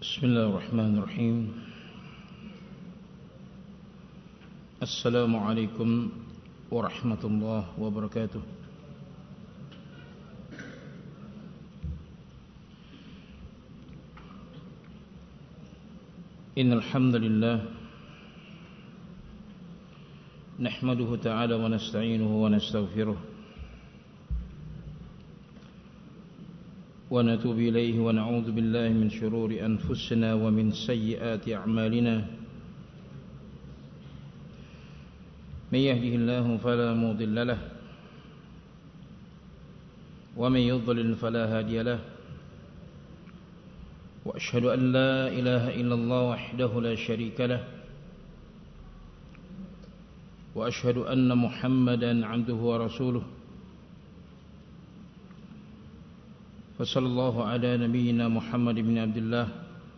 بسم الله الرحمن الرحيم. السلام عليكم ورحمة الله وبركاته. إن الحمد لله نحمده تعالى ونستعينه ونستغفره ونتوب إليه ونعوذ بالله من شرور أنفسنا ومن سيئات أعمالنا. من يهده الله فلا مضل له ومن يضلل فلا هادي له، وأشهد أن لا إله إلا الله وحده لا شريك له، وأشهد أن محمدا عبده ورسوله. فصلى الله على نبينا محمد بن عبد الله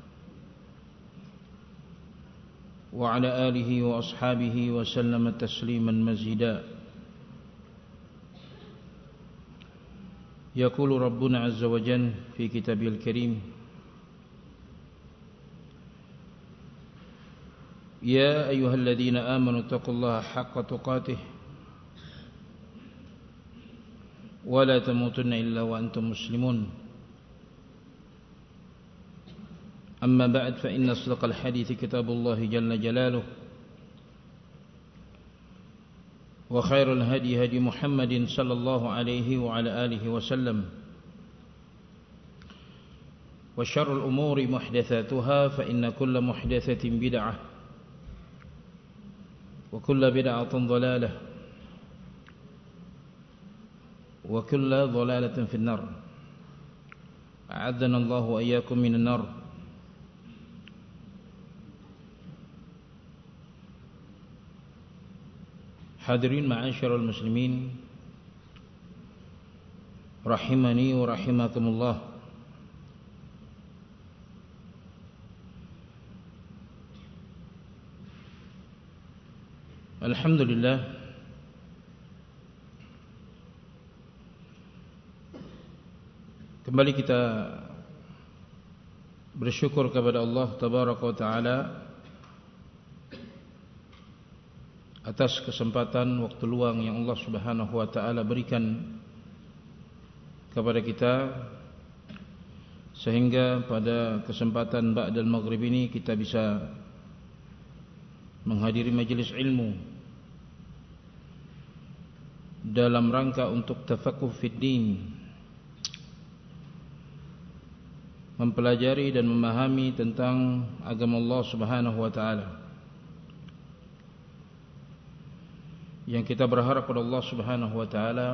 وعلى آله وأصحابه وسلم تسليما مزيدا. يقول ربنا عز وجل في كتابه الكريم: يا أيها الذين آمنوا اتقوا الله حق تقاته ولا تموتن إلا وأنتم مسلمون. أما بعد، فإن أصدق الحديث كتاب الله جل جلاله، وخير الهدي هدي محمد صلى الله عليه وعلى آله وسلم، وشر الأمور محدثاتها، فإن كل محدثة بدعة وكل بدعة ضلالة وكل ضلالة في النار. أعاذنا الله وإياكم من النار. Hadirin ma'asyiral muslimin rahimani wa rahimakumullah. Alhamdulillah, kembali kita bersyukur kepada Allah Tabaraka wa Ta'ala atas kesempatan waktu luang yang Allah Subhanahu wa Ta'ala berikan kepada kita, sehingga pada kesempatan ba'dal maghrib ini kita bisa menghadiri majelis ilmu dalam rangka untuk tafaqquh fid din, mempelajari dan memahami tentang agama Allah Subhanahu wa Ta'ala, yang kita berharap kepada Allah Subhanahu wa Ta'ala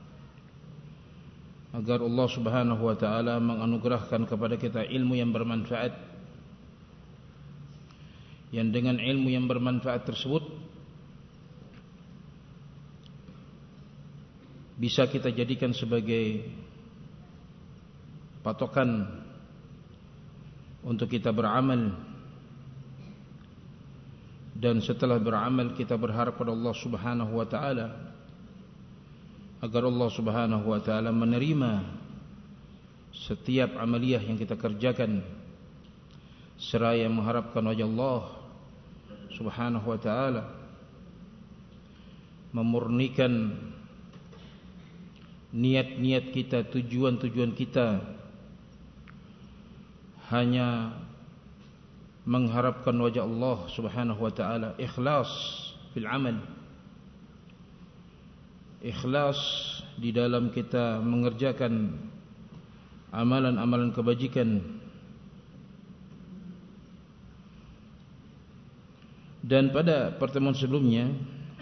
agar Allah Subhanahu wa Ta'ala menganugerahkan kepada kita ilmu yang bermanfaat, yang dengan ilmu yang bermanfaat tersebut bisa kita jadikan sebagai patokan untuk kita beramal, dan setelah beramal kita berharap kepada Allah Subhanahu wa Ta'ala agar Allah Subhanahu wa Ta'ala menerima setiap amaliyah yang kita kerjakan, seraya mengharapkan wajah Allah Subhanahu wa Ta'ala, memurnikan niat-niat kita, tujuan-tujuan kita hanya mengharapkan wajah Allah Subhanahu wa Ta'ala. Ikhlas fil amal, ikhlas di dalam kita mengerjakan amalan-amalan kebajikan. Dan pada pertemuan sebelumnya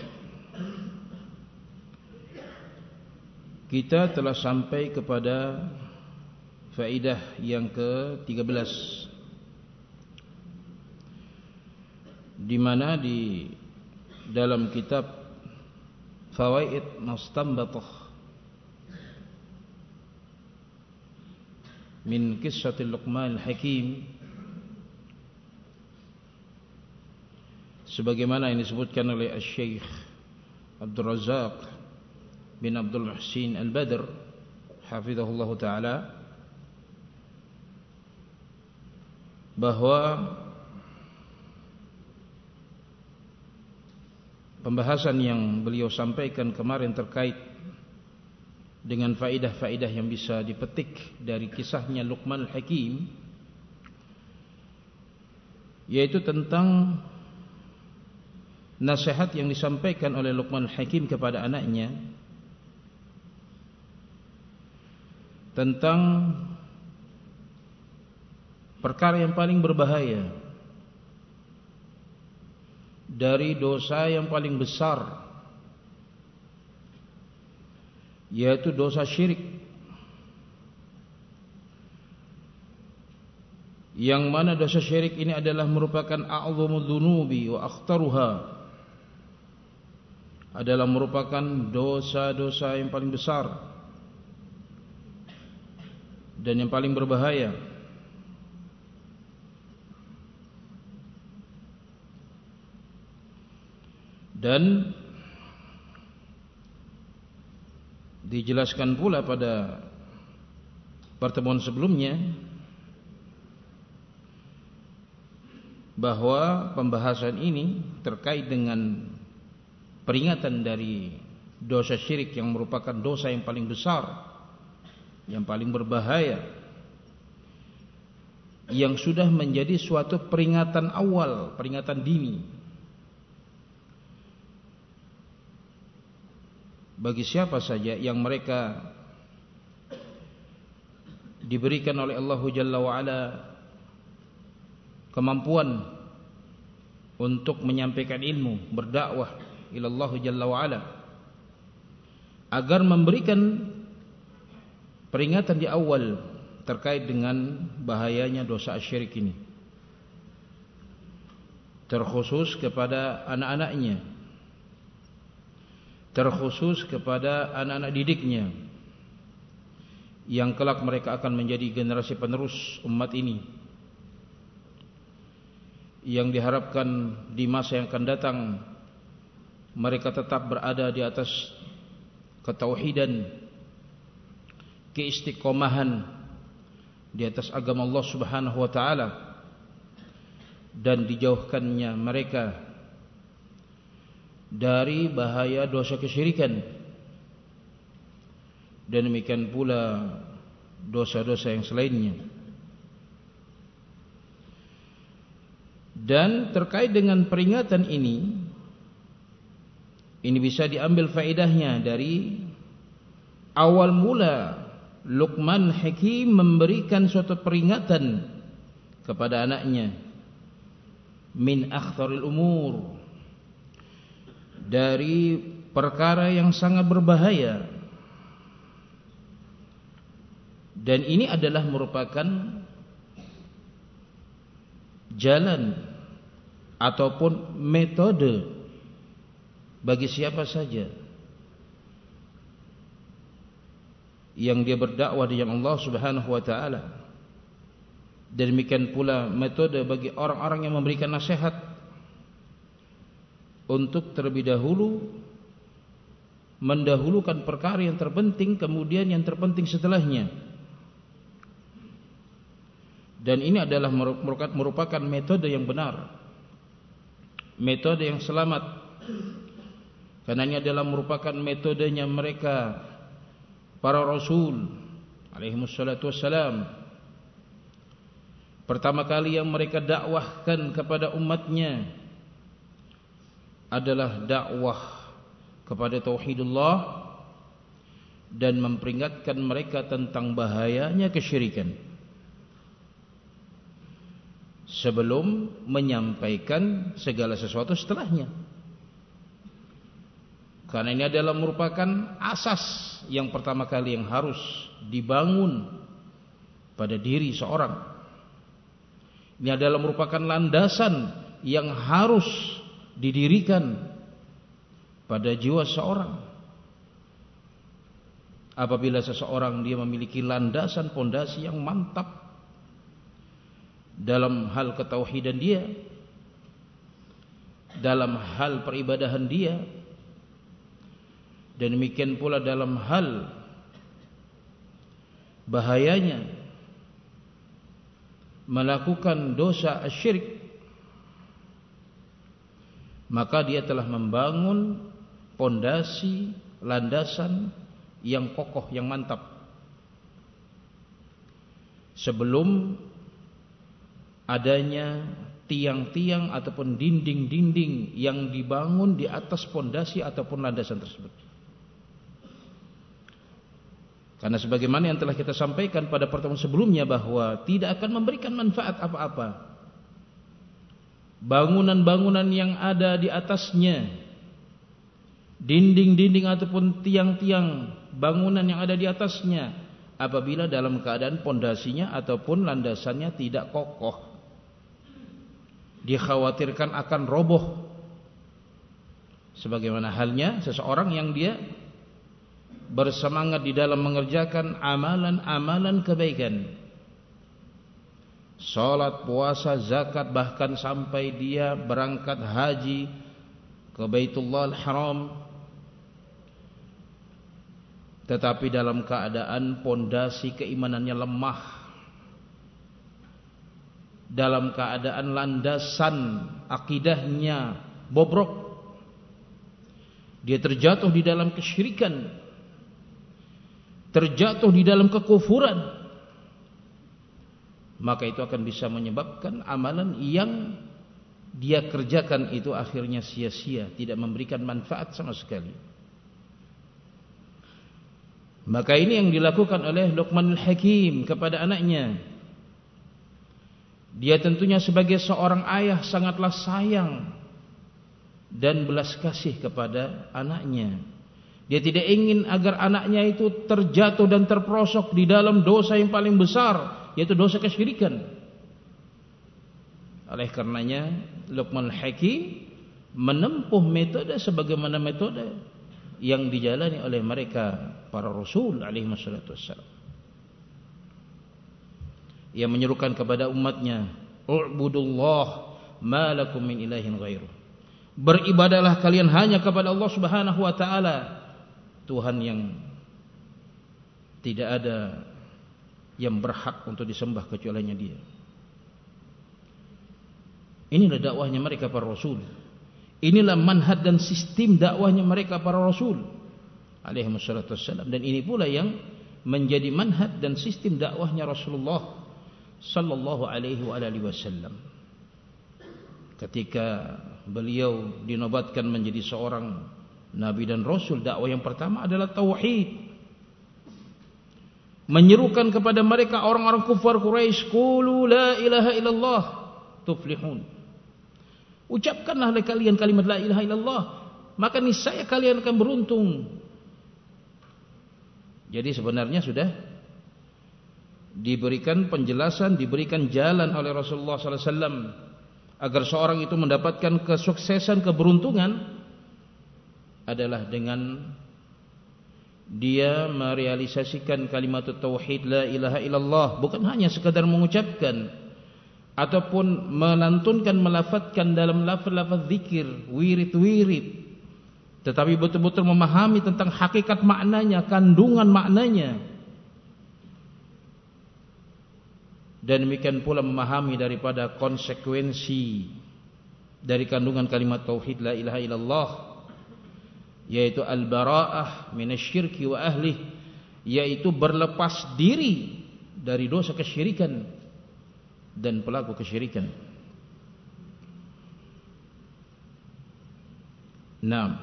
kita telah sampai kepada faedah yang ke-13, di mana di dalam kitab Fawaid Mustanbatah min Qissatil Luqman Al-Hakim, sebagaimana yang disebutkan oleh Asy-Syaikh Abdul Razzaq bin Abdul Muhsin Al-Badr hafizahullah ta'ala, bahwa pembahasan yang beliau sampaikan kemarin terkait dengan faedah-faedah yang bisa dipetik dari kisahnya Luqman Al-Hakim, yaitu tentang nasihat yang disampaikan oleh Luqman Al-Hakim kepada anaknya tentang perkara yang paling berbahaya dari dosa yang paling besar, yaitu dosa syirik, yang mana dosa syirik ini adalah merupakan a'zamudz dzunubi wa akhtaruha, adalah merupakan dosa-dosa yang paling besar dan yang paling berbahaya. Dan dijelaskan pula pada pertemuan sebelumnya bahwa pembahasan ini terkait dengan peringatan dari dosa syirik yang merupakan dosa yang paling besar, yang paling berbahaya, yang sudah menjadi suatu peringatan awal, peringatan dini bagi siapa saja yang mereka diberikan oleh Allah Jalla wa'ala kemampuan untuk menyampaikan ilmu, berdakwah ila Allah Jalla wa'ala, agar memberikan peringatan di awal terkait dengan bahayanya dosa syirik ini, terkhusus kepada anak-anaknya, terkhusus kepada anak-anak didiknya, yang kelak mereka akan menjadi generasi penerus umat ini, yang diharapkan di masa yang akan datang mereka tetap berada di atas ketauhidan, keistiqomahan di atas agama Allah Subhanahu wa taala, dan dijauhkannya mereka dari bahaya dosa kesyirikan, dan demikian pula dosa-dosa yang selainnya. Dan terkait dengan peringatan ini bisa diambil faedahnya dari awal mula Luqman Hakim memberikan suatu peringatan kepada anaknya, min akhtaril umur, dari perkara yang sangat berbahaya. Dan ini adalah merupakan jalan ataupun metode bagi siapa saja yang dia berdakwah dengan Allah Subhanahu wa taala. Dan demikian pula metode bagi orang-orang yang memberikan nasihat untuk terlebih dahulu mendahulukan perkara yang terpenting, kemudian yang terpenting setelahnya. Dan ini adalah merupakan metode yang benar, metode yang selamat, karena ini adalah merupakan metodenya mereka para rasul alaihimussalatu wassalam. Pertama kali yang mereka dakwahkan kepada umatnya adalah dakwah kepada tauhidullah dan memperingatkan mereka tentang bahayanya kesyirikan, sebelum menyampaikan segala sesuatu setelahnya. Karena ini adalah merupakan asas yang pertama kali yang harus dibangun pada diri seorang. Ini adalah merupakan landasan yang harus didirikan pada jiwa seorang. Apabila seseorang dia memiliki landasan pondasi yang mantap dalam hal ketauhidan dia, dalam hal peribadahan dia, dan demikian pula dalam hal bahayanya melakukan dosa syirik, maka dia telah membangun pondasi, landasan yang kokoh, yang mantap, sebelum adanya tiang-tiang ataupun dinding-dinding yang dibangun di atas pondasi ataupun landasan tersebut. Karena sebagaimana yang telah kita sampaikan pada pertemuan sebelumnya, bahwa tidak akan memberikan manfaat apa-apa bangunan-bangunan yang ada di atasnya, dinding-dinding ataupun tiang-tiang bangunan yang ada di atasnya, apabila dalam keadaan pondasinya ataupun landasannya tidak kokoh, dikhawatirkan akan roboh. Sebagaimana halnya seseorang yang dia bersemangat di dalam mengerjakan amalan-amalan kebaikan, salat, puasa, zakat, bahkan sampai dia berangkat haji ke Baitullahil Haram, tetapi dalam keadaan pondasi keimanannya lemah, dalam keadaan landasan akidahnya bobrok, dia terjatuh di dalam kesyirikan, terjatuh di dalam kekufuran, maka itu akan bisa menyebabkan amalan yang dia kerjakan itu akhirnya sia-sia, tidak memberikan manfaat sama sekali. Maka ini yang dilakukan oleh Luqmanul Hakim kepada anaknya. Dia tentunya sebagai seorang ayah sangatlah sayang dan belas kasih kepada anaknya. Dia tidak ingin agar anaknya itu terjatuh dan terperosok di dalam dosa yang paling besar, yaitu dosa kesyirikan. Oleh karenanya Luqmanul Hakim menempuh metode sebagaimana metode yang dijalani oleh mereka para rasul alaihi wassalatu wassalam. Ia menyerukan kepada umatnya, "U'budullah ma lakum min ilahin ghairuh." Beribadahlah kalian hanya kepada Allah Subhanahu wa taala, Tuhan yang tidak ada yang berhak untuk disembah kecuali Dia. Inilah dakwahnya mereka para rasul. Inilah manhaj dan sistem dakwahnya mereka para rasul alaihi wassalatu wassalam. Dan ini pula yang menjadi manhaj dan sistem dakwahnya Rasulullah sallallahu alaihi wa alihi wasallam. Ketika beliau dinobatkan menjadi seorang nabi dan rasul, dakwah yang pertama adalah tauhid. Menyerukan kepada mereka orang-orang kufar Quraisy, "Qulu la ilaha illallah tuflihun." Ucapkanlah oleh kalian kalimat la ilaha illallah, maka niscaya kalian akan beruntung. Jadi sebenarnya sudah diberikan penjelasan, diberikan jalan oleh Rasulullah sallallahu alaihi wasallam agar seorang itu mendapatkan kesuksesan, keberuntungan adalah dengan dia merealisasikan kalimat tauhid la ilaha illallah, bukan hanya sekadar mengucapkan ataupun melantunkan, melafadzkan dalam lafaz-lafaz zikir, wirid-wirid, tetapi betul-betul memahami tentang hakikat maknanya, kandungan maknanya. Dan demikian pula memahami daripada konsekuensi dari kandungan kalimat tauhid la ilaha illallah, yaitu al-bara'ah minasyirki wa ahlih, yaitu berlepas diri dari dosa kesyirikan dan pelaku kesyirikan. Nah,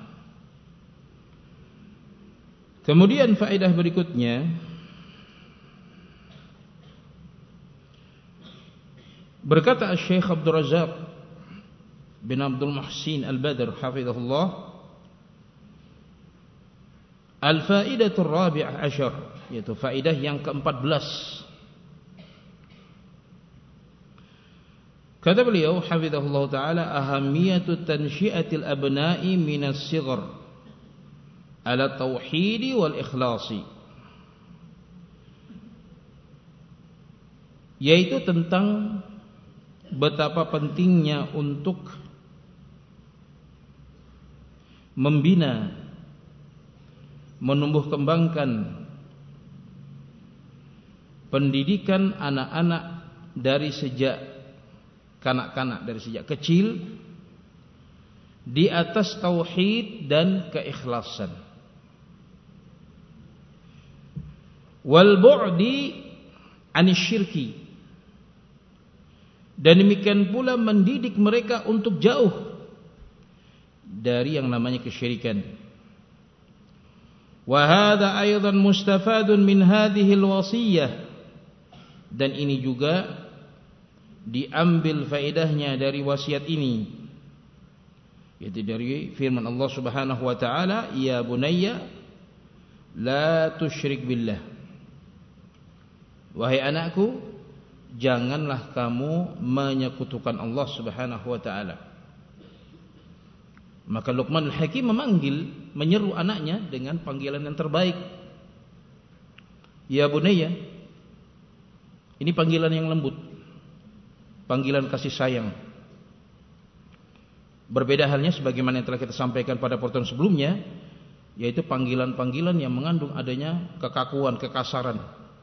kemudian faedah berikutnya, berkata Syekh Abdul Razak bin Abdul Muhsin Al-Badr hafizahullah, al-faidatul rabi'ah asyar, yaitu faedah yang ke-14. Kata beliau hafizahullah ta'ala, ahamiyatu tansyiatil abna'i minas sighar ala tauhidi wal ikhlasi, yaitu tentang betapa pentingnya untuk membina, menumbuh kembangkan pendidikan anak-anak dari sejak kanak-kanak, dari sejak kecil di atas tauhid dan keikhlasan. Wal bu'di anisyirki, dan demikian pula mendidik mereka untuk jauh dari yang namanya kesyirikan. Wa hadha aidan mustafadun min hadhihi alwasiyah, dan ini juga diambil faedahnya dari wasiat ini, yaitu dari firman Allah Subhanahu wa taala, ya bunayya la tusyrik billah, wahai anakku, janganlah kamu menyekutukan Allah Subhanahu wa taala. Maka Luqman Al-Hakim menyeru anaknya dengan panggilan yang terbaik, ya bunayya. Ini panggilan yang lembut, panggilan kasih sayang. Berbeda halnya sebagaimana yang telah kita sampaikan pada pertemuan sebelumnya, yaitu panggilan-panggilan yang mengandung adanya kekakuan, kekasaran.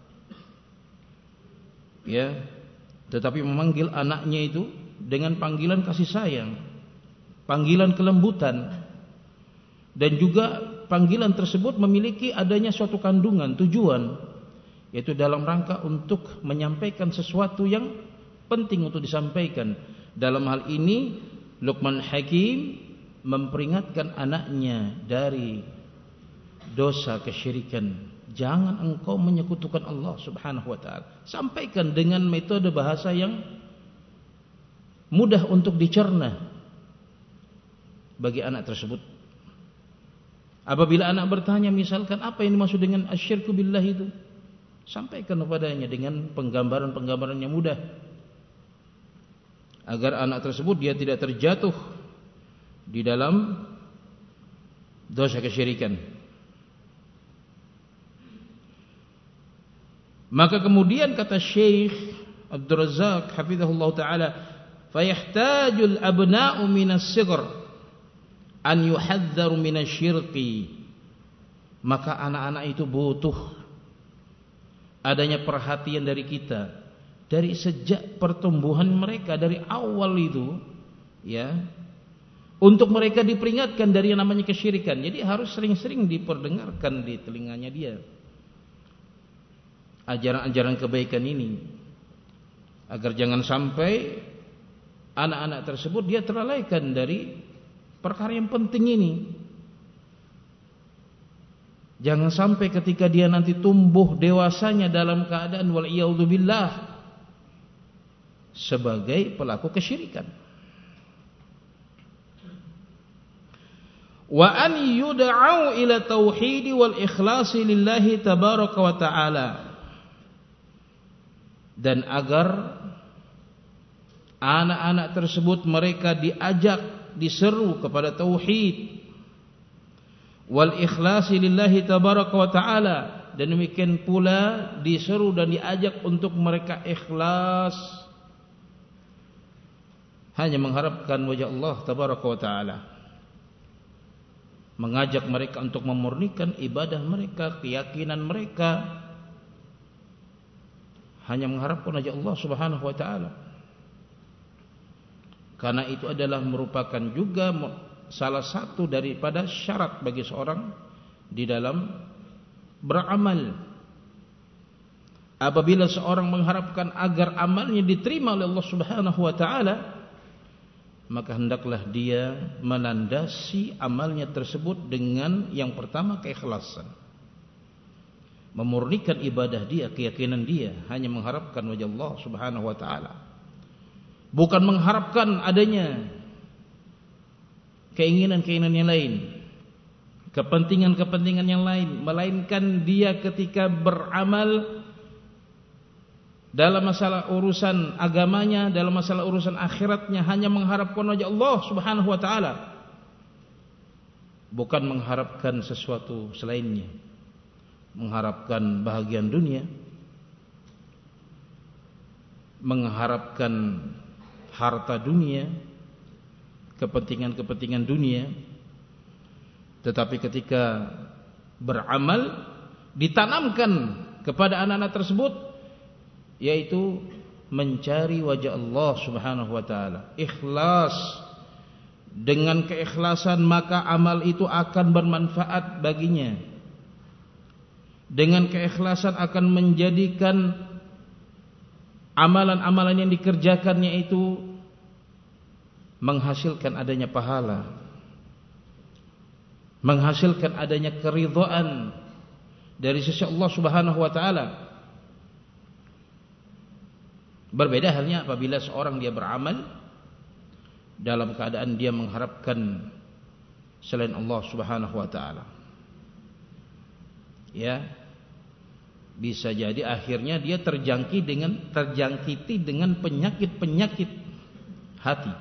Ya, tetapi memanggil anaknya itu dengan panggilan kasih sayang, panggilan kelembutan, dan juga panggilan tersebut memiliki adanya suatu kandungan, tujuan, yaitu dalam rangka untuk menyampaikan sesuatu yang penting untuk disampaikan. Dalam hal ini Luqman Hakim memperingatkan anaknya dari dosa kesyirikan. Jangan engkau menyekutukan Allah Subhanahu wa taala. Sampaikan dengan metode bahasa yang mudah untuk dicerna bagi anak tersebut. Apabila anak bertanya misalkan apa yang dimaksud dengan asyirku billah itu, sampaikan kepadanya dengan penggambaran-penggambaran yang mudah, agar anak tersebut dia tidak terjatuh di dalam dosa kesyirikan. Maka kemudian kata Syekh Abdul Razak hafizahullah taala, fayahtajul abna'u minas sighr an yuhadzdharu minasyirki. Maka anak-anak itu butuh adanya perhatian dari kita dari sejak pertumbuhan mereka, dari awal itu, ya, untuk mereka diperingatkan dari yang namanya kesyirikan. Jadi harus sering-sering diperdengarkan di telinganya dia ajaran-ajaran kebaikan ini, agar jangan sampai anak-anak tersebut dia terlalaikan dari perkara yang penting ini. Jangan sampai ketika dia nanti tumbuh dewasanya dalam keadaan wal'iyadzubillah sebagai pelaku kesyirikan. Wa an yud'au ila tauhid wal ikhlasi lillahi tabaraka wa ta'ala, dan agar anak-anak tersebut mereka diajak, diseru kepada tauhid wal ikhlasi lillahi tabaraka wa ta'ala, dan demikian pula diseru dan diajak untuk mereka ikhlas, hanya mengharapkan wajah Allah tabaraka wa ta'ala. Mengajak mereka untuk memurnikan ibadah mereka, keyakinan mereka, hanya mengharapkan wajah Allah Subhanahu wa taala. Karena itu adalah merupakan juga salah satu daripada syarat bagi seorang di dalam beramal. Apabila seorang mengharapkan agar amalnya diterima oleh Allah Subhanahu wa taala, maka hendaklah dia menandasi amalnya tersebut dengan yang pertama keikhlasan. Memurnikan ibadah dia, keyakinan dia, hanya mengharapkan wajah Allah Subhanahu wa taala. Bukan mengharapkan adanya keinginan-keinginan yang lain, kepentingan-kepentingan yang lain, melainkan dia ketika beramal dalam masalah urusan agamanya, dalam masalah urusan akhiratnya, hanya mengharapkan wajah Allah Subhanahu wa taala, bukan mengharapkan sesuatu selainnya. Mengharapkan bahagian dunia, mengharapkan harta dunia, kepentingan-kepentingan dunia. Tetapi ketika beramal, ditanamkan kepada anak-anak tersebut, yaitu mencari wajah Allah Subhanahu wa taala, ikhlas. Dengan keikhlasan maka amal itu akan bermanfaat baginya. Dengan keikhlasan akan menjadikan amalan-amalan yang dikerjakannya itu menghasilkan adanya pahala, menghasilkan adanya keridhaan dari sisi Allah Subhanahu wa taala. Berbeda halnya apabila seorang dia beramal dalam keadaan dia mengharapkan selain Allah Subhanahu wa taala. Ya, bisa jadi akhirnya dia terjangkiti dengan penyakit-penyakit hati.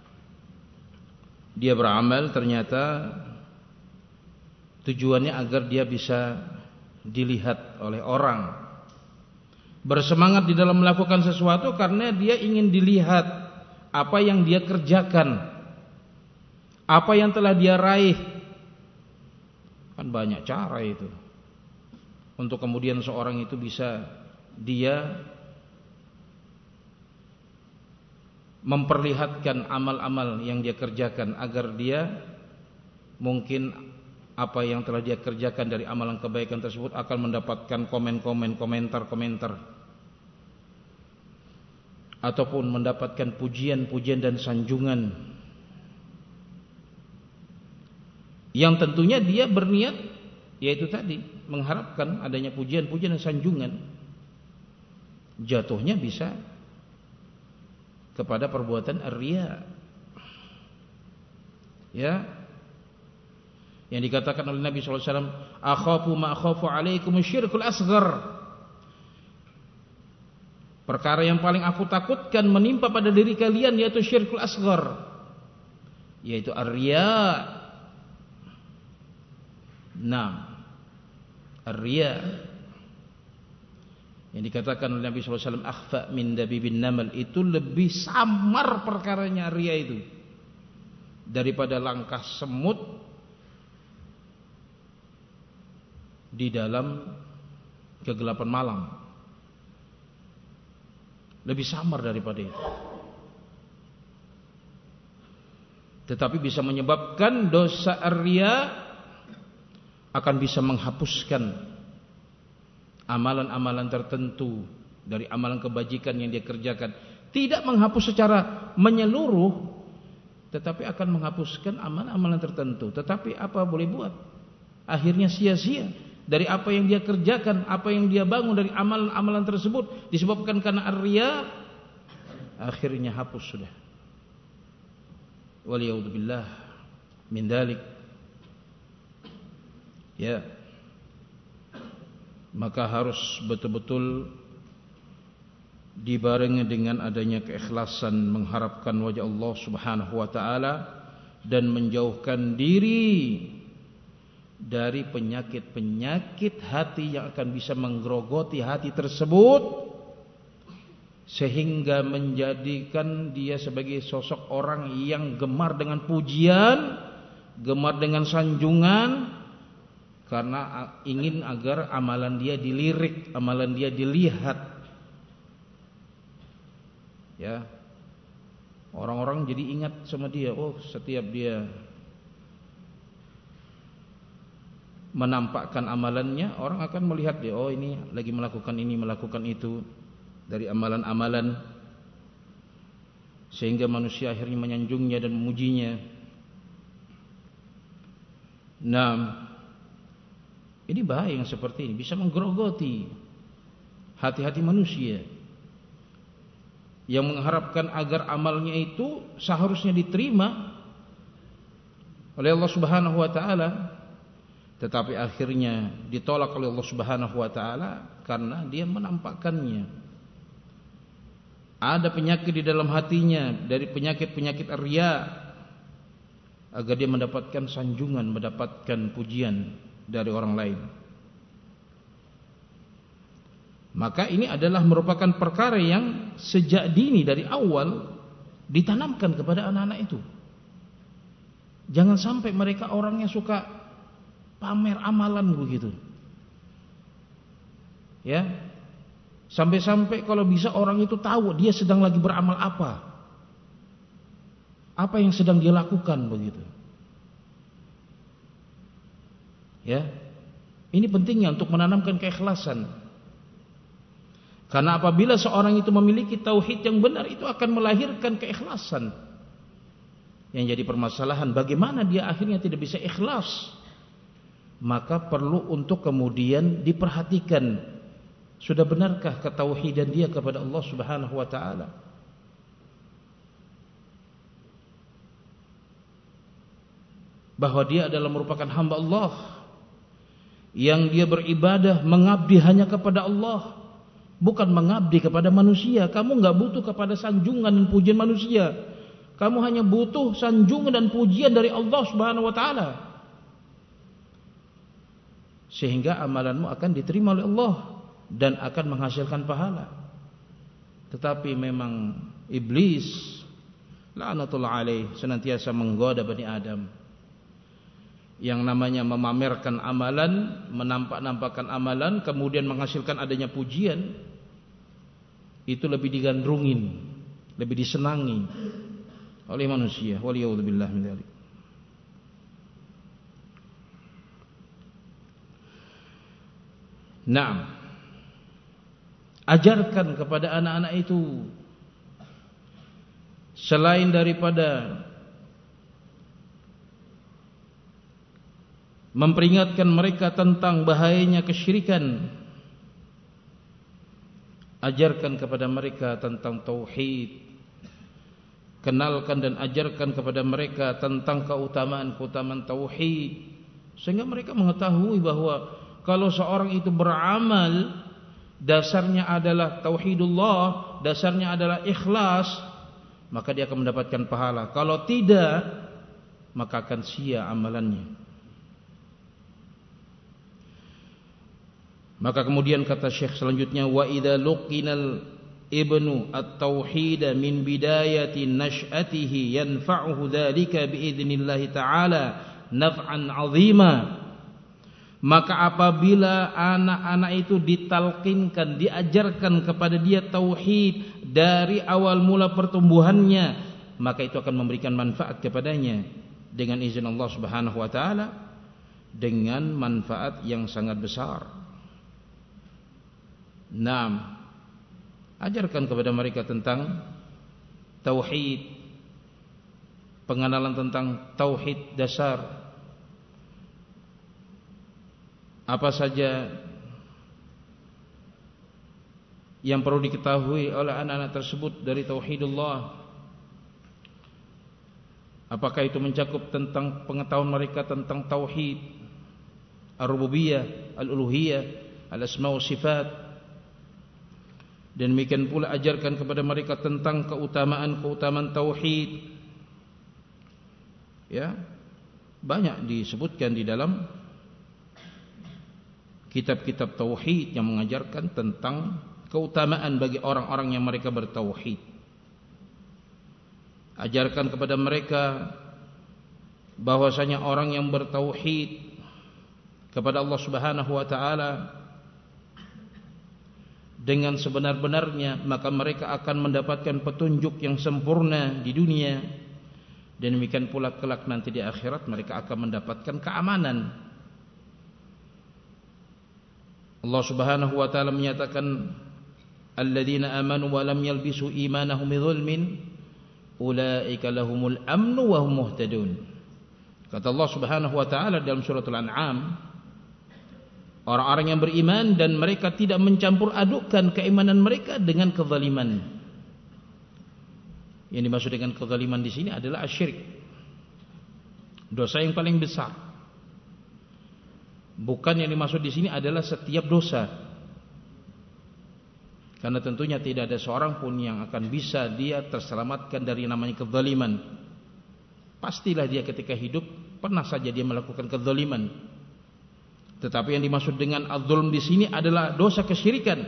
Dia beramal ternyata tujuannya agar dia bisa dilihat oleh orang. Bersemangat di dalam melakukan sesuatu karena dia ingin dilihat apa yang dia kerjakan, apa yang telah dia raih. Kan banyak cara itu untuk kemudian seorang itu bisa dia memperlihatkan amal-amal yang dia kerjakan, agar dia mungkin apa yang telah dia kerjakan dari amalan kebaikan tersebut akan mendapatkan komen-komen, komentar-komentar, ataupun mendapatkan pujian-pujian dan sanjungan, yang tentunya dia berniat yaitu tadi mengharapkan adanya pujian-pujian dan sanjungan. Jatuhnya bisa kepada perbuatan riya. Ya, yang dikatakan oleh Nabi sallallahu alaihi wasallam, akhafu ma akhafu alaikum syirkul asghar. Perkara yang paling aku takutkan menimpa pada diri kalian yaitu syirkul asghar, yaitu ar-riya. Nah, ar-riya yang dikatakan oleh Nabi sallallahu alaihi wasallam akhfa min dabibin namal, itu lebih samar perkaranya riya itu daripada langkah semut di dalam kegelapan malam. Lebih samar daripada itu. Tetapi bisa menyebabkan dosa riya, akan bisa menghapuskan amalan-amalan tertentu dari amalan kebajikan yang dia kerjakan. Tidak menghapus secara menyeluruh, tetapi akan menghapuskan amalan-amalan tertentu. Tetapi apa boleh buat? Akhirnya sia-sia dari apa yang dia kerjakan, apa yang dia bangun dari amalan-amalan tersebut, disebabkan karena ar-riya, akhirnya hapus sudah. Waliyadzubillah min dzalik. Ya, maka harus betul-betul dibarengi dengan adanya keikhlasan mengharapkan wajah Allah Subhanahu wa taala dan menjauhkan diri dari penyakit-penyakit hati yang akan bisa menggerogoti hati tersebut, sehingga menjadikan dia sebagai sosok orang yang gemar dengan pujian, gemar dengan sanjungan, karena ingin agar amalan dia dilirik, amalan dia dilihat. Ya, orang-orang jadi ingat sama dia. Oh, setiap dia menampakkan amalannya, orang akan melihat dia, oh ini lagi melakukan ini, melakukan itu dari amalan-amalan, sehingga manusia akhirnya menyanjungnya dan memujinya. Nah, ini bahaya yang seperti ini, bisa menggerogoti hati-hati manusia yang mengharapkan agar amalnya itu seharusnya diterima oleh Allah Subhanahu wa taala, tetapi akhirnya ditolak oleh Allah Subhanahu wa taala karena dia menampakkannya. Ada penyakit di dalam hatinya dari penyakit-penyakit riya, agar dia mendapatkan sanjungan, mendapatkan pujian dari orang lain. Maka ini adalah merupakan perkara yang sejak dini dari awal ditanamkan kepada anak-anak itu. Jangan sampai mereka orangnya suka pamer amalan begitu. Ya. Sampai-sampai kalau bisa orang itu tahu dia sedang lagi beramal apa yang sedang dia lakukan begitu. Ya, ini pentingnya untuk menanamkan keikhlasan. Karena apabila seorang itu memiliki tauhid yang benar, itu akan melahirkan keikhlasan. Yang jadi permasalahan, bagaimana dia akhirnya tidak bisa ikhlas? Maka perlu untuk kemudian diperhatikan, sudah benarkah ketauhidan dia kepada Allah Subhanahu wa taala? Bahwa dia adalah merupakan hamba Allah yang dia beribadah mengabdi hanya kepada Allah, bukan mengabdi kepada manusia. Kamu enggak butuh kepada sanjungan dan pujian manusia. Kamu hanya butuh sanjungan dan pujian dari Allah Subhanahu wa taala. Sehingga amalanmu akan diterima oleh Allah dan akan menghasilkan pahala. Tetapi memang iblis laknatullah alaih senantiasa menggoda Bani Adam. Yang namanya memamerkan amalan, menampak-nampakkan amalan, kemudian menghasilkan adanya pujian, itu lebih digandrungin, lebih disenangi oleh manusia. Waliyadzubillah min dzalik. Naam, ajarkan kepada anak-anak itu selain daripada memperingatkan mereka tentang bahayanya kesyirikan, ajarkan kepada mereka tentang tauhid. Kenalkan dan ajarkan kepada mereka tentang keutamaan-keutamaan tauhid, sehingga mereka mengetahui bahwa kalau seorang itu beramal dasarnya adalah tauhidullah, dasarnya adalah ikhlas, maka dia akan mendapatkan pahala. Kalau tidak, maka akan sia amalannya. Maka kemudian kata Syekh selanjutnya, wa idza luqinal ibnu at-tauhid min bidayati nash'atihi yanfa'uhu dzalika biidznillah ta'ala naf'an 'azima. Maka apabila anak-anak itu ditalqinkan, diajarkan kepada dia tauhid dari awal mula pertumbuhannya, maka itu akan memberikan manfaat kepadanya dengan izin Allah Subhanahu wa taala, dengan manfaat yang sangat besar. Naam, ajarkan kepada mereka tentang tauhid, pengenalan tentang tauhid dasar. Apa saja yang perlu diketahui oleh anak-anak tersebut dari tauhidullah. Apakah itu mencakup tentang pengetahuan mereka tentang tauhid ar-rububiyah, al-uluhiyah, al-asma wa sifat. Dan demikian pula ajarkan kepada mereka tentang keutamaan-keutamaan tauhid. Ya, banyak disebutkan di dalam kitab-kitab tauhid yang mengajarkan tentang keutamaan bagi orang-orang yang mereka bertauhid. Ajarkan kepada mereka bahwasanya orang yang bertauhid kepada Allah Subhanahu wa taala dengan sebenar-benarnya, maka mereka akan mendapatkan petunjuk yang sempurna di dunia, dan demikian pula kelak nanti di akhirat mereka akan mendapatkan keamanan. Allah Subhanahu wa taala menyatakan, alladzina amanu wa lam yalbisu imanahum bidzulmin ulaika lahumul amnu wa hum muhtadun. Kata Allah Subhanahu wa taala dalam suratul An'am, orang-orang yang beriman dan mereka tidak mencampur adukkan keimanan mereka dengan kezaliman. Yang dimaksud dengan kezaliman di sini adalah asyirik, dosa yang paling besar. Bukan yang dimaksud di sini adalah setiap dosa, karena tentunya tidak ada seorang pun yang akan bisa dia terselamatkan dari namanya kezaliman. Pastilah dia ketika hidup pernah saja dia melakukan kezaliman. Tetapi yang dimaksud dengan az-zulm di sini adalah dosa kesyirikan.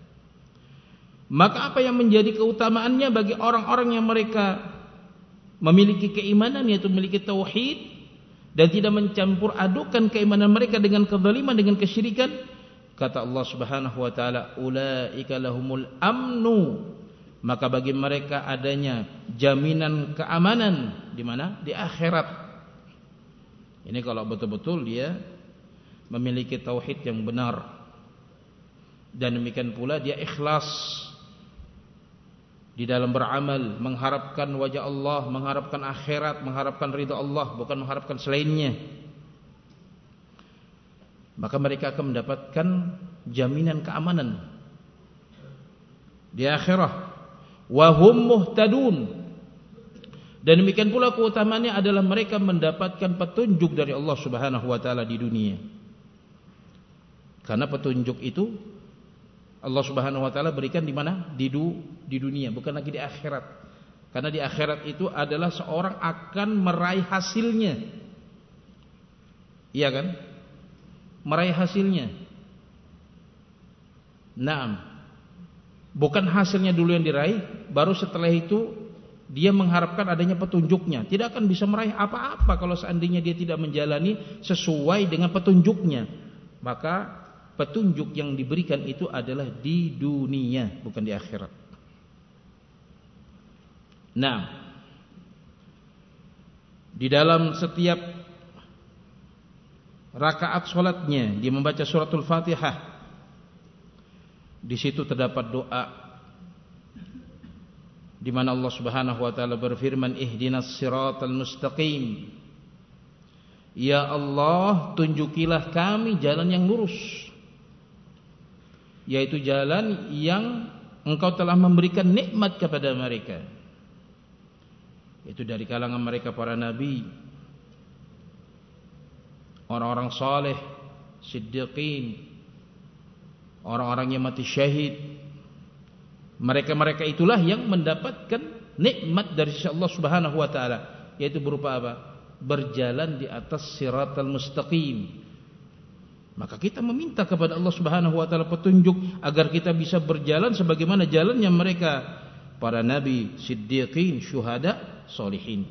Maka apa yang menjadi keutamaannya bagi orang-orang yang mereka memiliki keimanan, yaitu memiliki tauhid dan tidak mencampur adukan keimanan mereka dengan kezaliman, dengan kesyirikan? kata Allah Subhanahu wa taala, ulaika lahumul amnu, maka bagi mereka adanya jaminan keamanan di mana? Di akhirat. Ini kalau betul-betul dia memiliki tauhid yang benar, dan demikian pula dia ikhlas di dalam beramal, mengharapkan wajah Allah, mengharapkan akhirat, mengharapkan ridha Allah, bukan mengharapkan selainnya. Maka mereka akan mendapatkan jaminan keamanan di akhirat. Wa hum muhtadun. Dan demikian pula keutamaannya adalah mereka mendapatkan petunjuk dari Allah Subhanahu wa taala di dunia. Karena petunjuk itu Allah Subhanahu wa taala berikan di mana? Di dunia, bukan lagi di akhirat. Karena di akhirat itu adalah seorang akan meraih hasilnya. Iya kan? Meraih hasilnya. Naam. Bukan hasilnya dulu yang diraih, baru setelah itu dia mengharapkan adanya petunjuknya. Tidak akan bisa meraih apa-apa kalau seandainya dia tidak menjalani sesuai dengan petunjuknya. Maka petunjuk yang diberikan itu adalah di dunia, bukan di akhirat. Nah, di dalam setiap rakaat solatnya dia membaca suratul Fatihah. Di situ terdapat doa di mana Allah Subhanahu wa taala berfirman, ihdinas siratal mustaqim. Ya Allah, tunjukilah kami jalan yang lurus, yaitu jalan yang Engkau telah memberikan nikmat kepada mereka. Itu dari kalangan mereka para nabi, orang-orang saleh, siddiqin, orang-orang yang mati syahid. Mereka-mereka itulah yang mendapatkan nikmat dari sisi Allah Subhanahu wa taala, yaitu berupa apa? Berjalan di atas siratal mustaqim. Maka kita meminta kepada Allah Subhanahu wa taala petunjuk agar kita bisa berjalan sebagaimana jalannya mereka, para nabi, siddiqin, syuhada, sholihin.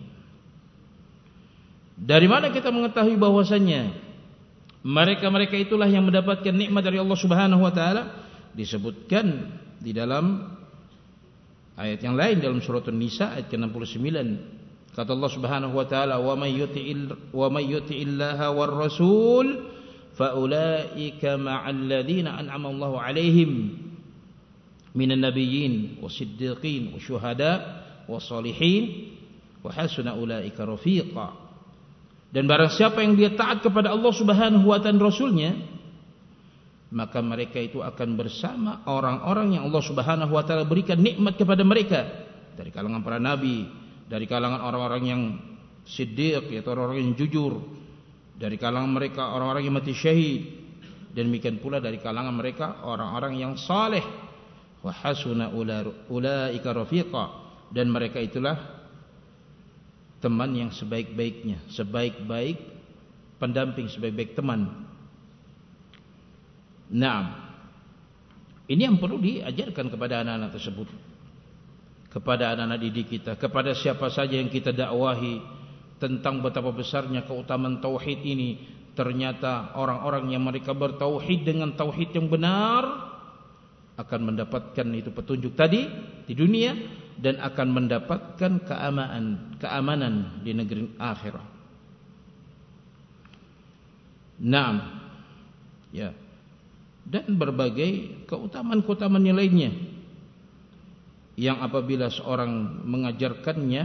Dari mana kita mengetahui bahwasannya mereka-mereka itulah yang mendapatkan nikmat dari Allah Subhanahu wa taala? Disebutkan di dalam ayat yang lain dalam surat An-Nisa ayat ke-69. Kata Allah Subhanahu wa taala, "Wa may yuti'illaha war rasul fa ulaika ma'al ladzina an'ama Allahu 'alaihim minan nabiyyin wasiddiqin wasyuhada wassalihin wa hasuna ulaika rafiqa." Dan barang siapa yang dia taat kepada Allah Subhanahu wa taala Rasulnya, maka mereka itu akan bersama orang-orang yang Allah Subhanahu wa taala berikan nikmat kepada mereka dari kalangan para nabi, dari kalangan orang-orang yang siddiq, yaitu orang-orang yang jujur, dari kalangan mereka orang-orang yang mati syahid, dan demikian pula dari kalangan mereka orang-orang yang saleh. Wa hasuna ulaika rafiqa, dan mereka itulah teman yang sebaik-baiknya, sebaik-baik pendamping, sebaik-baik teman. Nah, ini yang perlu diajarkan kepada anak-anak tersebut, kepada anak-anak didik kita, kepada siapa saja yang kita dakwahi tentang betapa besarnya keutamaan tauhid ini. Ternyata orang-orang yang mereka bertauhid dengan tauhid yang benar akan mendapatkan itu petunjuk tadi di dunia, dan akan mendapatkan keamanan di negeri akhirat. Naam, ya, dan berbagai keutamaan-keutamaan yang lainnya yang apabila seorang mengajarkannya,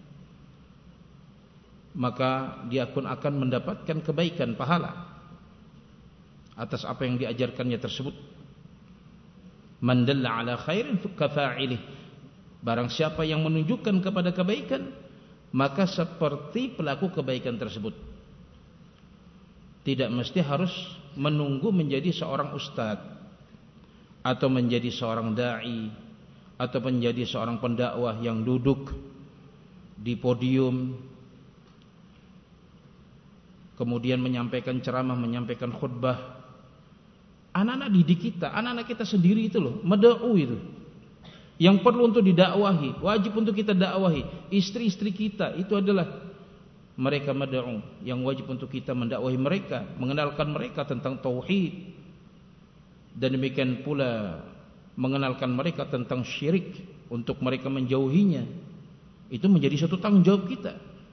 maka dia pun akan mendapatkan kebaikan, pahala atas apa yang diajarkannya tersebut. Man dalla ala khairin kafa'ilih. Barang siapa yang menunjukkan kepada kebaikan, maka seperti pelaku kebaikan tersebut. Tidak mesti harus menunggu menjadi seorang ustadz, atau menjadi seorang da'i, atau menjadi seorang pendakwah yang duduk di podium, kemudian menyampaikan ceramah, menyampaikan khutbah. Anak-anak didik kita, anak-anak kita sendiri itu loh, mad'u itu, yang perlu untuk didakwahi, wajib untuk kita dakwahi. Istri-istri kita itu adalah mereka mad'u, yang wajib untuk kita mendakwahi mereka, mengenalkan mereka tentang tauhid. dan demikian pula mengenalkan mereka tentang syirik untuk mereka menjauhinya, itu menjadi satu tanggung jawab kita.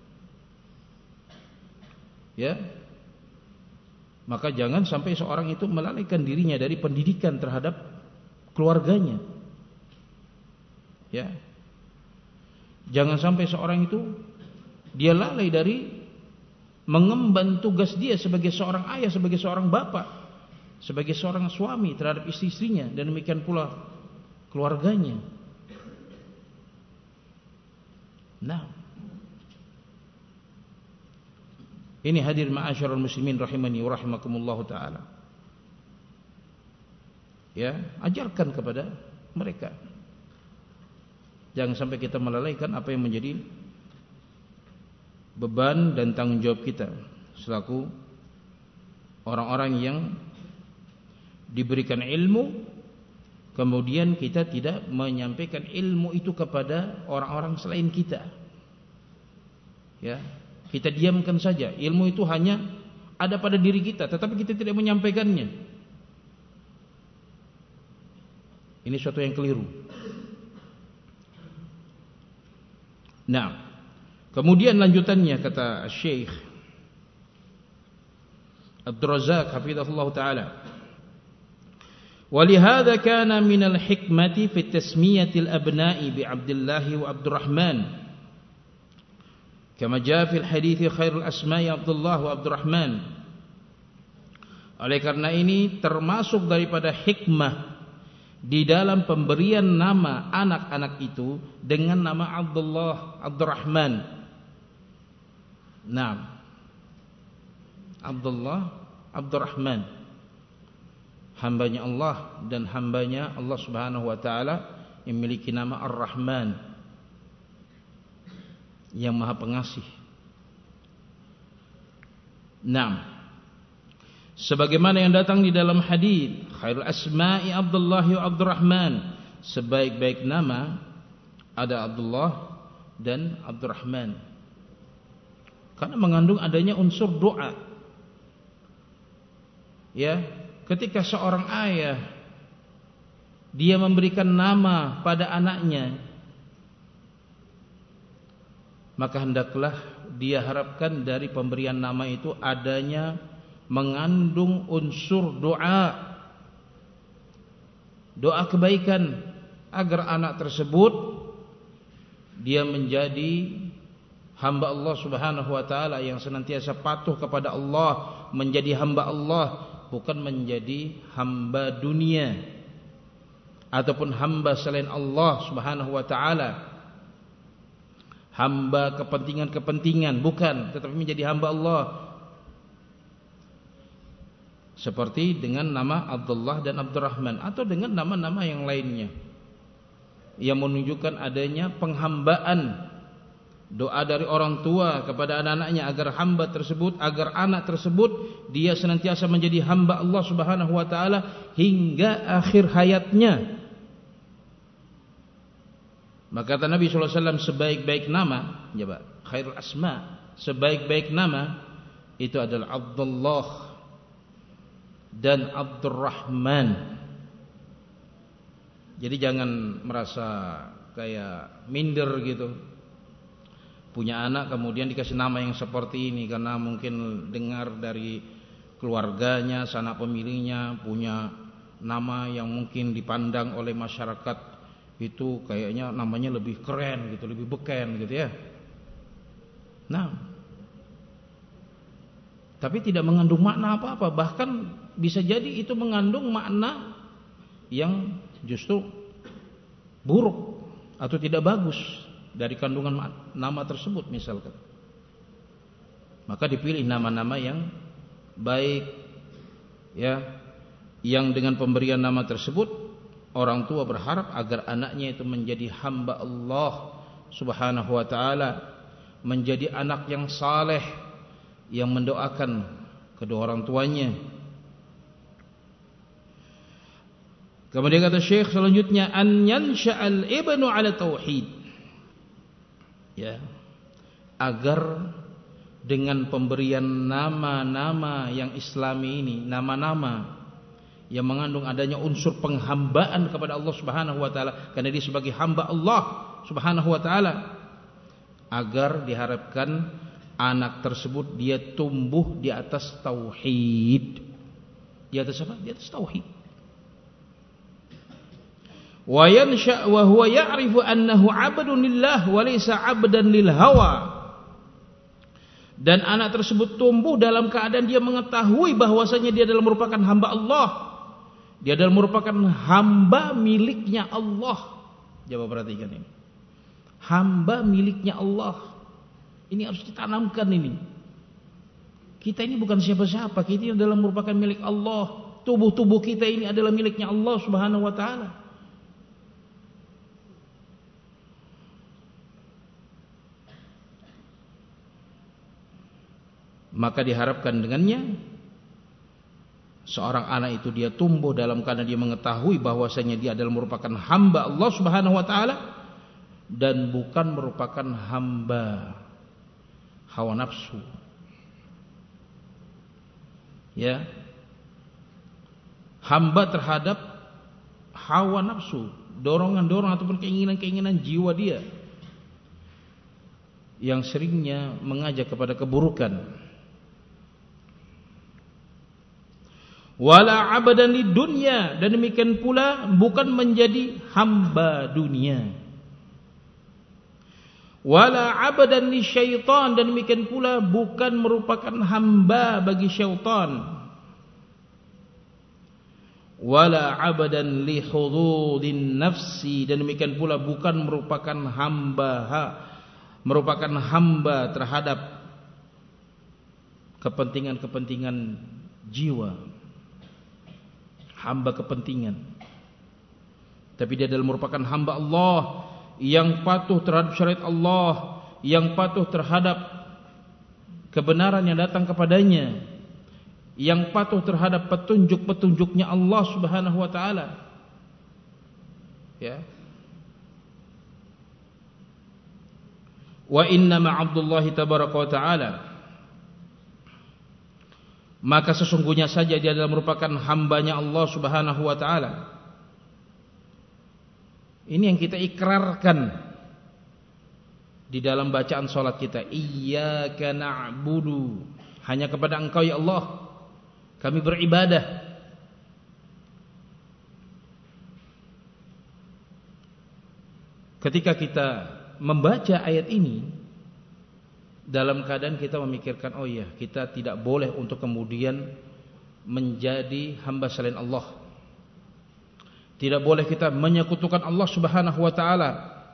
Ya. Maka jangan sampai seorang itu melalaikan dirinya dari pendidikan terhadap keluarganya. Ya. Jangan sampai seorang itu dia lalai dari mengemban tugas dia sebagai seorang ayah, sebagai seorang bapak, sebagai seorang suami terhadap istri-istrinya, dan demikian pula keluarganya. Nah, ini hadir ma'asyiral muslimin rahimani wa rahimakumullah taala. Ya, ajarkan kepada mereka. Jangan sampai kita melalaikan apa yang menjadi beban dan tanggung jawab kita selaku orang-orang yang diberikan ilmu, kemudian kita tidak menyampaikan ilmu itu kepada orang-orang selain kita. Ya, kita diamkan saja. Ilmu itu hanya ada pada diri kita, tetapi kita tidak menyampaikannya. Ini suatu yang keliru. Nah, kemudian lanjutannya kata Syekh Abdul Razak hafizahullah taala, "Walihada kana minal hikmati fi tasmiyatil abna'i bi Abdullah wa Abdurrahman, kama jaa fil hadits khairul asma'i Abdullah wa Abdurrahman." Oleh karena ini termasuk daripada hikmah di dalam pemberian nama anak-anak itu dengan nama Abdullah, Abdurrahman. Nah, Abdullah, Abdurrahman, hambanya Allah dan hambanya Allah Subhanahu wa taala yang memiliki nama Ar-Rahman, yang Maha Pengasih. Nah, sebagaimana yang datang di dalam hadis, khairul asma'i Abdullah wa Abdurrahman, sebaik-baik nama ada Abdullah dan Abdurrahman, karena mengandung adanya unsur doa. Ya, ketika seorang ayah dia memberikan nama pada anaknya, maka hendaklah dia harapkan dari pemberian nama itu adanya mengandung unsur doa, doa kebaikan, agar anak tersebut dia menjadi hamba Allah Subhanahu wa taala yang senantiasa patuh kepada Allah, menjadi hamba Allah, bukan menjadi hamba dunia ataupun hamba selain Allah Subhanahu wa taala, hamba kepentingan-kepentingan, bukan, tetapi menjadi hamba Allah. Seperti dengan nama Abdullah dan Abdurrahman, atau dengan nama-nama yang lainnya yang menunjukkan adanya penghambaan, doa dari orang tua kepada anak-anaknya agar hamba tersebut, agar anak tersebut dia senantiasa menjadi hamba Allah Subhanahu wa taala hingga akhir hayatnya. Maka kata Nabi sallallahu alaihi wasallam, sebaik-baik nama, ya Pak, khairul asma, sebaik-baik nama itu adalah Abdullah dan Abdurrahman. Jadi jangan merasa kayak minder gitu, punya anak kemudian dikasih nama yang seperti ini, karena mungkin dengar dari keluarganya, sanak pemilihnya punya nama yang mungkin dipandang oleh masyarakat itu kayaknya namanya lebih keren gitu, lebih beken gitu ya. Nah, tapi tidak mengandung makna apa-apa, bahkan bisa jadi itu mengandung makna yang justru buruk atau tidak bagus dari kandungan nama tersebut misalkan. Maka dipilih nama-nama yang baik, ya, yang dengan pemberian nama tersebut orang tua berharap agar anaknya itu menjadi hamba Allah Subhanahu wa taala, menjadi anak yang saleh yang mendoakan kedua orang tuanya. Kemudian kata Syekh selanjutnya, an yansha'al ibnu ala tauhid, ya, agar dengan pemberian nama-nama yang islami ini, nama-nama yang mengandung adanya unsur penghambaan kepada Allah Subhanahu wa taala, karena dia sebagai hamba Allah Subhanahu wa taala, agar diharapkan anak tersebut dia tumbuh di atas tauhid. Di atas apa? Di atas tauhid. Wa yansha wa huwa ya'rifu annahu 'abdun lillah wa laysa 'abdan lil hawa. Dan anak tersebut tumbuh dalam keadaan dia mengetahui bahwasanya dia adalah merupakan hamba Allah. Dia adalah merupakan hamba miliknya Allah. Coba perhatikan ini. Hamba miliknya Allah. Ini harus ditanamkan ini. Kita ini bukan siapa-siapa, kita ini adalah merupakan milik Allah. Tubuh-tubuh kita ini adalah miliknya Allah Subhanahu wa taala. Maka diharapkan dengannya seorang anak itu dia tumbuh dalam keadaan dia mengetahui bahwasanya dia adalah merupakan hamba Allah Subhanahu wa taala dan bukan merupakan hamba hawa nafsu. Ya. Hamba terhadap hawa nafsu, dorongan-dorongan ataupun keinginan-keinginan jiwa dia yang seringnya mengajak kepada keburukan. Wala abadan lid dunya, dan demikian pula bukan menjadi hamba dunia. Wala abadan li syaitan, dan demikian pula bukan merupakan hamba bagi syaitan. Wala abadan li hududin nafsi, dan demikian pula bukan merupakan hamba terhadap kepentingan-kepentingan jiwa. Hamba kepentingan, tapi dia adalah merupakan hamba Allah yang patuh terhadap syariat Allah, yang patuh terhadap kebenaran yang datang kepadanya, yang patuh terhadap petunjuk-petunjuknya Allah Subhanahu wa taala. Ya. Wa inna ma Abdullah tabaraka wa taala, maka sesungguhnya saja dia adalah merupakan hambanya Allah Subhanahu wa taala. Ini yang kita ikrarkan di dalam bacaan salat kita. Iyyaka na'budu, hanya kepada Engkau ya Allah kami beribadah. Ketika kita membaca ayat ini dalam keadaan kita memikirkan, oh iya, kita tidak boleh untuk kemudian menjadi hamba selain Allah. Tidak boleh kita menyekutukan Allah Subhanahu wa taala.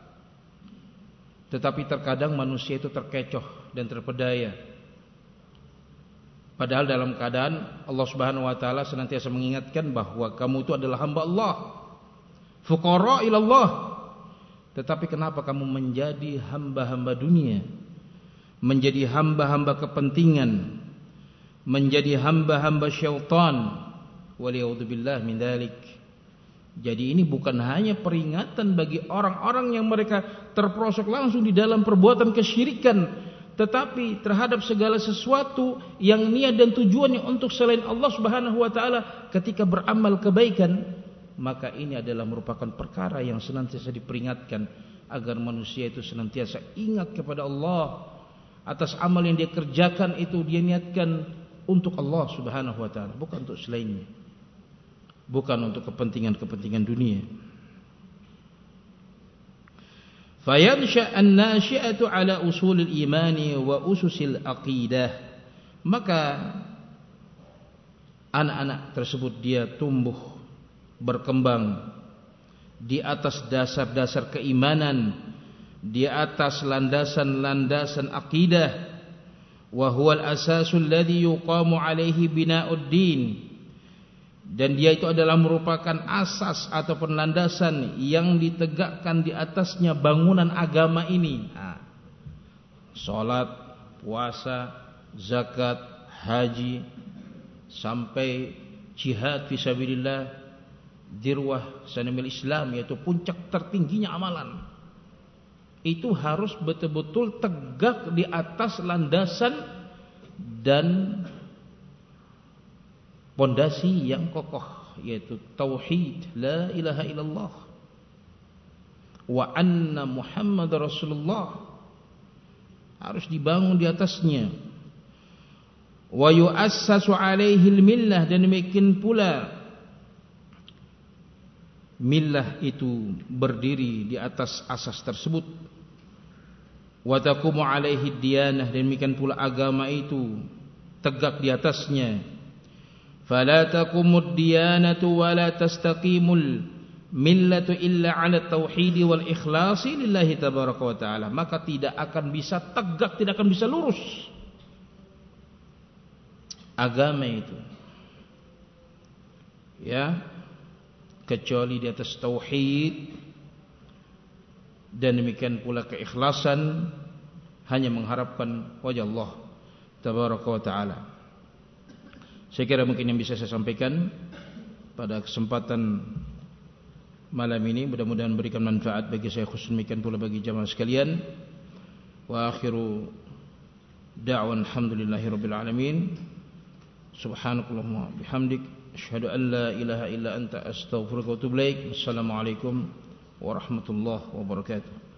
Tetapi terkadang manusia itu terkecoh dan terpedaya. Padahal dalam keadaan Allah Subhanahu wa taala senantiasa mengingatkan bahwa kamu itu adalah hamba Allah, fuqara ilallah. Tetapi kenapa kamu menjadi hamba-hamba dunia, menjadi hamba-hamba kepentingan, menjadi hamba-hamba syaitan? Waliyadzubillah min dzalik. Jadi ini bukan hanya peringatan bagi orang-orang yang mereka terperosok langsung di dalam perbuatan kesyirikan, tetapi terhadap segala sesuatu yang niat dan tujuannya untuk selain Allah Subhanahu wa taala ketika beramal kebaikan, maka ini adalah merupakan perkara yang senantiasa diperingatkan agar manusia itu senantiasa ingat kepada Allah. Atas amal yang dia kerjakan itu dia niatkan untuk Allah Subhanahu wa taala, bukan untuk selainnya, bukan untuk kepentingan-kepentingan dunia. Fayansha an-nashi'atu ala usulil imani wa ususil aqidah, maka anak-anak tersebut dia tumbuh berkembang di atas dasar-dasar keimanan, di atas landasan-landasan akidah. Wa huwal asasul ladzi yuqamu alaihi bina'ud din, dan dia itu adalah merupakan asas ataupun landasan yang ditegakkan di atasnya bangunan agama ini. Salat, puasa, zakat, haji, sampai jihad fisabilillah, dirwah sanamil Islam, yaitu puncak tertingginya amalan. Itu harus betul-betul tegak di atas landasan dan pondasi yang kokoh. yaitu tauhid la ilaha illallah wa anna Muhammadar Rasulullah, harus dibangun di atasnya. Wa yu'assasu alaihi millah, dan demikian pula millah itu berdiri di atas asas tersebut. Wa taqumu alaihi diyanah, dan demikian pula agama itu tegak di atasnya. Fala taqumud diyanatu wa la tastaqimul millatu illa 'ala tauhid wal ikhlasi lillahi tabaraka wa taala, maka tidak akan bisa tegak, tidak akan bisa lurus agama itu, ya, kecuali di atas tauhid, dan demikian pula keikhlasan, hanya mengharapkan wajah Allah tabaraka wa taala. Saya kira mungkin yang bisa saya sampaikan pada kesempatan malam ini, mudah-mudahan memberikan manfaat bagi saya khusus, demikian pula bagi jamaah sekalian. Wa akhiru da'wan alhamdulillahirabbil alamin. Subhanakallahumma bihamdik asyhadu an la ilaha illa anta astaghfiruka wa atubu ilaik. Assalamualaikum warahmatullahi wabarakatuh.